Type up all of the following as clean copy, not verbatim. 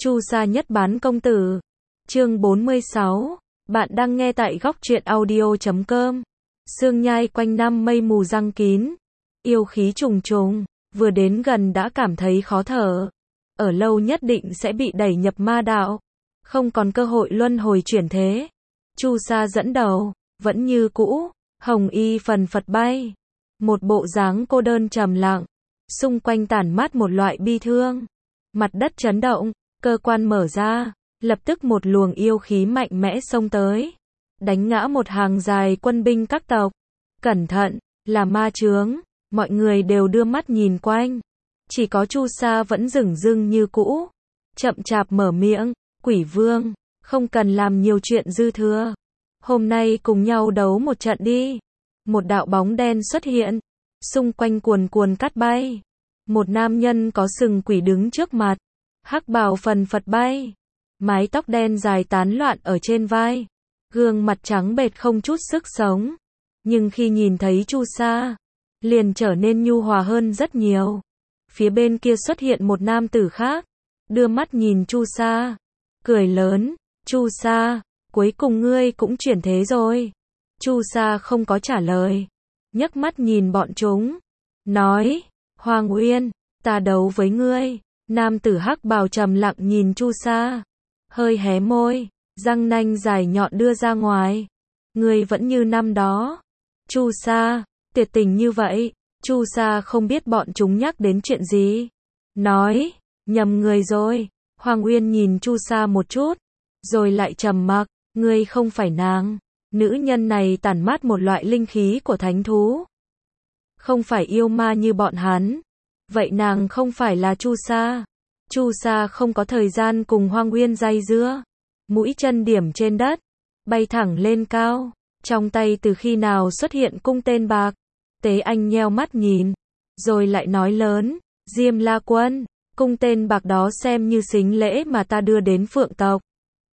Chu Sa nhất bán công tử. Chương 46. Bạn đang nghe tại góc truyện audio.com. Sương nhai quanh năm mây mù giăng kín. Yêu khí trùng trùng, vừa đến gần đã cảm thấy khó thở. Ở lâu nhất định sẽ bị đẩy nhập ma đạo. Không còn cơ hội luân hồi chuyển thế. Chu Sa dẫn đầu, vẫn như cũ, hồng y phần phật bay. Một bộ dáng cô đơn trầm lặng. Xung quanh tản mát một loại bi thương. Mặt đất chấn động, cơ quan mở ra, lập tức một luồng yêu khí mạnh mẽ xông tới, đánh ngã một hàng dài quân binh các tộc. Cẩn thận, là ma chướng, mọi người đều đưa mắt nhìn quanh. Chỉ có Chu Sa vẫn dửng dưng như cũ, chậm chạp mở miệng, Quỷ Vương, không cần làm nhiều chuyện dư thừa. Hôm nay cùng nhau đấu một trận đi. Một đạo bóng đen xuất hiện, xung quanh cuồn cuồn cát bay. Một nam nhân có sừng quỷ đứng trước mặt, hắc bào phần phật bay, mái tóc đen dài tán loạn ở trên vai, gương mặt trắng bệch không chút sức sống. Nhưng khi nhìn thấy Chu Sa, liền trở nên nhu hòa hơn rất nhiều. Phía bên kia xuất hiện một nam tử khác, đưa mắt nhìn Chu Sa, cười lớn, Chu Sa, cuối cùng ngươi cũng chuyển thế rồi. Chu Sa không có trả lời, nhấc mắt nhìn bọn chúng, nói, Hoàng Uyên, ta đấu với ngươi. Nam tử hắc bào trầm lặng nhìn Chu Sa, hơi hé môi, răng nanh dài nhọn đưa ra ngoài. Ngươi vẫn như năm đó. Chu Sa, tuyệt tình như vậy. Chu Sa không biết bọn chúng nhắc đến chuyện gì. Nói, nhầm người rồi. Hoàng Uyên nhìn Chu Sa một chút, rồi lại trầm mặc, ngươi không phải nàng. Nữ nhân này tản mát một loại linh khí của thánh thú. Không phải yêu ma như bọn hắn. Vậy nàng không phải là Chu Sa. Chu Sa không có thời gian cùng Hoàng Uyên dây dưa. Mũi chân điểm trên đất, bay thẳng lên cao. Trong tay từ khi nào xuất hiện cung tên bạc. Tế Anh nheo mắt nhìn, rồi lại nói lớn, Diêm La Quân, cung tên bạc đó xem như sính lễ mà ta đưa đến Phượng tộc.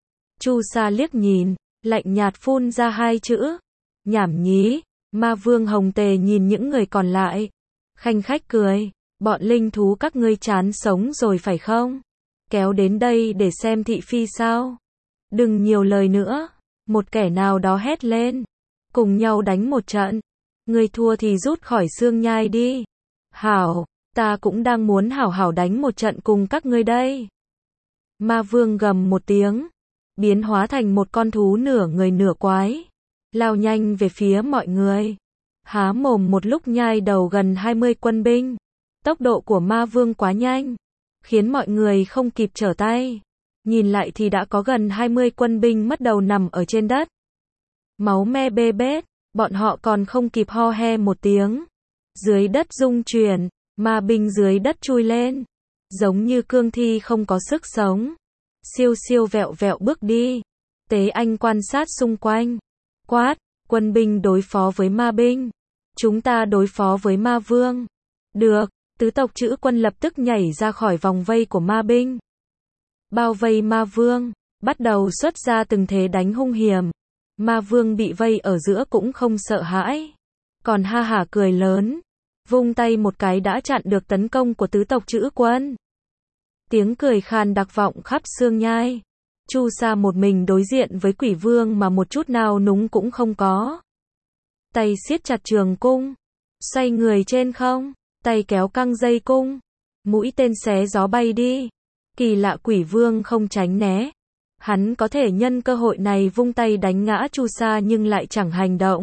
Chu Sa liếc nhìn, lạnh nhạt phun ra hai chữ, nhảm nhí. Ma Vương Hồng Tề nhìn những người còn lại, khanh khách cười. Bọn linh thú các ngươi chán sống rồi phải không? Kéo đến đây để xem thị phi sao? Đừng nhiều lời nữa. Một kẻ nào đó hét lên. Cùng nhau đánh một trận. Ngươi thua thì rút khỏi Sương nhai đi. Hảo, ta cũng đang muốn hảo hảo đánh một trận cùng các ngươi đây. Ma Vương gầm một tiếng, biến hóa thành một con thú nửa người nửa quái, lao nhanh về phía mọi người. Há mồm một lúc nhai đầu gần 20 quân binh. Tốc độ của Ma Vương quá nhanh, khiến mọi người không kịp trở tay. Nhìn lại thì đã có gần 20 quân binh mất đầu nằm ở trên đất. Máu me bê bết, bọn họ còn không kịp ho he một tiếng. Dưới đất rung chuyển, ma binh dưới đất chui lên, giống như cương thi không có sức sống. Siêu siêu vẹo vẹo bước đi. Tế Anh quan sát xung quanh, quát, quân binh đối phó với ma binh. Chúng ta đối phó với Ma Vương. Được. Tứ tộc Chữ Quân lập tức nhảy ra khỏi vòng vây của ma binh, bao vây Ma Vương, bắt đầu xuất ra từng thế đánh hung hiểm. Ma Vương bị vây ở giữa cũng không sợ hãi, còn ha hả cười lớn, vung tay một cái đã chặn được tấn công của tứ tộc Chữ Quân. Tiếng cười khan đặc vọng khắp Sương nhai. Chu Sa một mình đối diện với Quỷ Vương mà một chút nào núng cũng không có. Tay siết chặt trường cung, xoay người trên không. Tay kéo căng dây cung, mũi tên xé gió bay đi. Kỳ lạ Quỷ Vương không tránh né. Hắn có thể nhân cơ hội này vung tay đánh ngã Chu Sa nhưng lại chẳng hành động.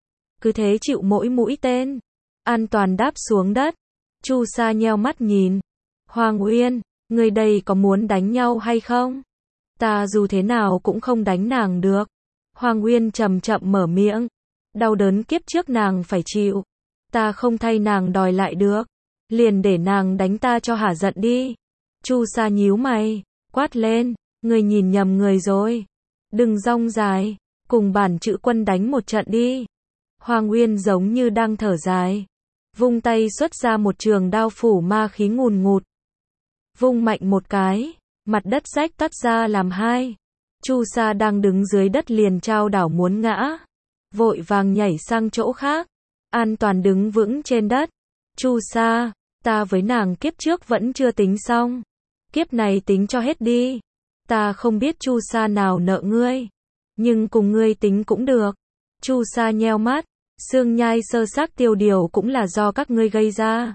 Cứ thế chịu mỗi mũi tên. An toàn đáp xuống đất. Chu Sa nheo mắt nhìn. Hoàng Uyên, người đây có muốn đánh nhau hay không? Ta dù thế nào cũng không đánh nàng được. Hoàng Uyên chậm chậm mở miệng. Đau đớn kiếp trước nàng phải chịu. Ta không thay nàng đòi lại được. Liền để nàng đánh ta cho hả giận đi. Chu Sa nhíu mày, quát lên, ngươi nhìn nhầm người rồi. Đừng rong dài, cùng bản Chữ Quân đánh một trận đi. Hoàng Uyên giống như đang thở dài, vung tay xuất ra một trường đao phủ ma khí ngùn ngụt. Vung mạnh một cái, mặt đất rách tắt ra làm hai. Chu Sa đang đứng dưới đất liền chao đảo muốn ngã, vội vàng nhảy sang chỗ khác. An toàn đứng vững trên đất. Chu Sa, ta với nàng kiếp trước vẫn chưa tính xong. kiếp này tính cho hết đi. Ta không biết Chu Sa nào nợ ngươi, nhưng cùng ngươi tính cũng được. Chu Sa nheo mắt, xương nhai sơ xác tiêu điều cũng là do các ngươi gây ra.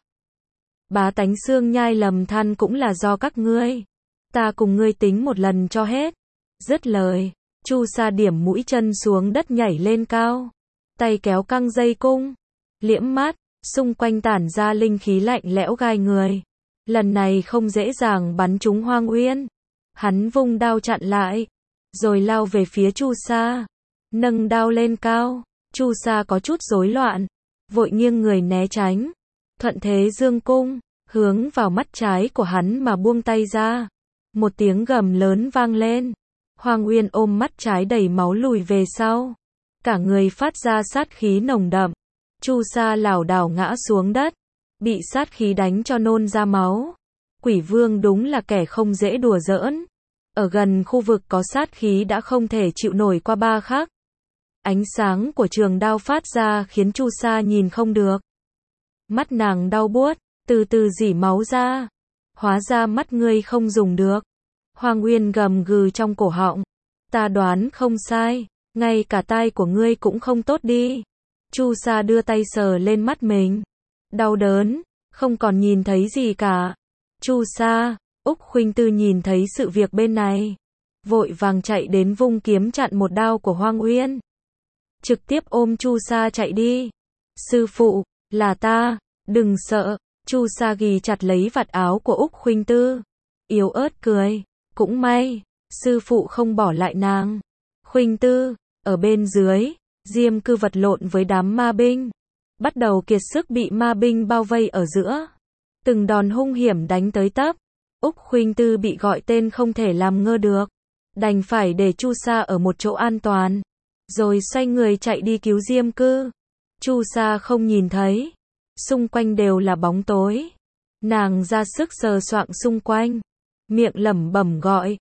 Bá tánh xương nhai lầm than cũng là do các ngươi. Ta cùng ngươi tính một lần cho hết. Dứt lời, Chu Sa điểm mũi chân xuống đất nhảy lên cao. Tay kéo căng dây cung, liễm mắt, xung quanh tản ra linh khí lạnh lẽo gai người. Lần này không dễ dàng bắn trúng Hoang Uyên. Hắn vung đao chặn lại, rồi lao về phía Chu Sa. Nâng đao lên cao, Chu Sa có chút rối loạn, vội nghiêng người né tránh. Thuận thế dương cung, hướng vào mắt trái của hắn mà buông tay ra. Một tiếng gầm lớn vang lên. Hoang Uyên ôm mắt trái đầy máu lùi về sau. Cả người phát ra sát khí nồng đậm. Chu Sa lảo đảo ngã xuống đất, bị sát khí đánh cho nôn ra máu. Quỷ vương đúng là kẻ không dễ đùa giỡn. Ở gần khu vực có sát khí đã không thể chịu nổi qua 3 khắc. Ánh sáng của trường đao phát ra khiến Chu Sa nhìn không được. Mắt nàng đau buốt, từ từ rỉ máu ra. Hóa ra mắt ngươi không dùng được. Hoang Uyên gầm gừ trong cổ họng. Ta đoán không sai, ngay cả tai của ngươi cũng không tốt đi. Chu Sa đưa tay sờ lên mắt mình. Đau đớn, không còn nhìn thấy gì cả. Chu Sa, Úc Khuynh Tư nhìn thấy sự việc bên này, vội vàng chạy đến vung kiếm chặn một đao của Hoang Uyên. Trực tiếp ôm Chu Sa chạy đi. Sư phụ, là ta, đừng sợ. Chu Sa ghì chặt lấy vạt áo của Úc Khuynh Tư, yếu ớt cười. Cũng may, sư phụ không bỏ lại nàng. Khuynh Tư, ở bên dưới, Diêm Cư vật lộn với đám ma binh, bắt đầu kiệt sức bị ma binh bao vây ở giữa. Từng đòn hung hiểm đánh tới tấp. Úc Khuynh Tư bị gọi tên không thể làm ngơ được, đành phải để Chu Sa ở một chỗ an toàn, rồi xoay người chạy đi cứu Diêm Cư. Chu Sa không nhìn thấy, xung quanh đều là bóng tối. Nàng ra sức sờ soạng xung quanh, miệng lẩm bẩm gọi,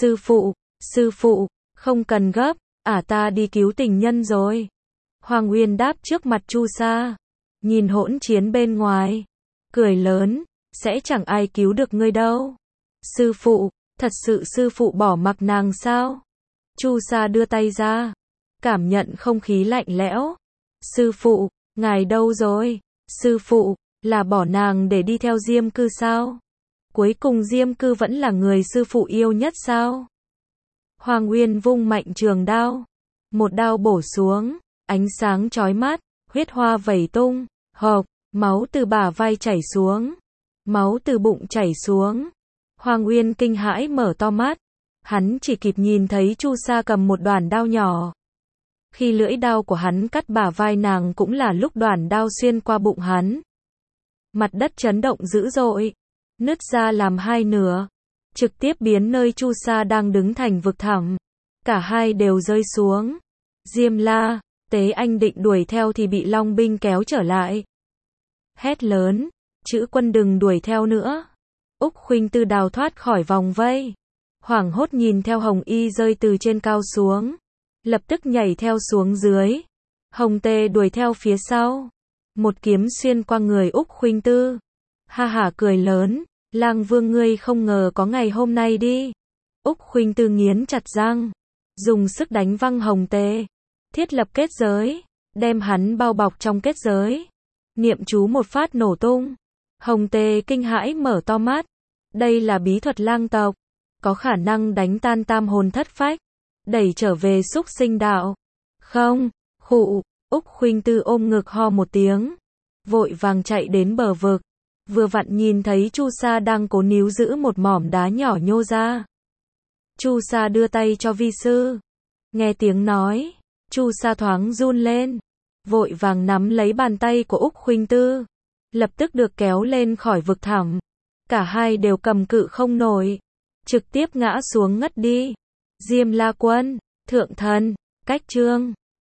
sư phụ, không cần gấp, ta đi cứu tình nhân rồi. Hoàng Uyên đáp trước mặt Chu Sa, nhìn hỗn chiến bên ngoài, cười lớn, sẽ chẳng ai cứu được ngươi đâu. Sư phụ, thật sự sư phụ bỏ mặc nàng sao? Chu Sa đưa tay ra, cảm nhận không khí lạnh lẽo. Sư phụ, ngài đâu rồi? Sư phụ, là bỏ nàng để đi theo Diêm Cư sao? Cuối cùng Diêm Cư vẫn là người sư phụ yêu nhất sao? Hoàng Uyên vung mạnh trường đao, một đao bổ xuống, ánh sáng chói mắt, huyết hoa vẩy tung, hộc, máu từ bả vai chảy xuống, máu từ bụng chảy xuống. Hoàng Uyên kinh hãi mở to mắt, hắn chỉ kịp nhìn thấy Chu Sa cầm một đoạn đao nhỏ. Khi lưỡi đao của hắn cắt bả vai nàng cũng là lúc đoạn đao xuyên qua bụng hắn. Mặt đất chấn động dữ dội, nứt ra làm hai nửa, trực tiếp biến nơi Chu Sa đang đứng thành vực thẳm. Cả hai đều rơi xuống. Diêm La, Tế Anh định đuổi theo thì bị Long binh kéo trở lại. Hét lớn, Chữ Quân đừng đuổi theo nữa. Úc Khuynh Tư đào thoát khỏi vòng vây, hoảng hốt nhìn theo Hồng Y rơi từ trên cao xuống, lập tức nhảy theo xuống dưới. Hồng Tê đuổi theo phía sau, một kiếm xuyên qua người Úc Khuynh Tư. Ha hả cười lớn, Lang Vương ngươi không ngờ có ngày hôm nay đi. Úc Khuynh Tư nghiến chặt răng, dùng sức đánh văng Hồng Tê, thiết lập kết giới, đem hắn bao bọc trong kết giới. Niệm chú một phát nổ tung. Hồng Tê kinh hãi mở to mắt. Đây là bí thuật lang tộc, có khả năng đánh tan tam hồn thất phách, đẩy trở về súc sinh đạo. Không, khụ, Úc Khuynh Tư ôm ngực ho một tiếng, vội vàng chạy đến bờ vực, vừa vặn nhìn thấy Chu Sa đang cố níu giữ một mỏm đá nhỏ nhô ra. Chu Sa đưa tay cho vi sư. Nghe tiếng nói, Chu Sa thoáng run lên, vội vàng nắm lấy bàn tay của Úc Khuynh Tư, lập tức được kéo lên khỏi vực thẳm. Cả hai đều cầm cự không nổi, trực tiếp ngã xuống ngất đi. Diêm La Quân, Thượng Thần, Cách Chương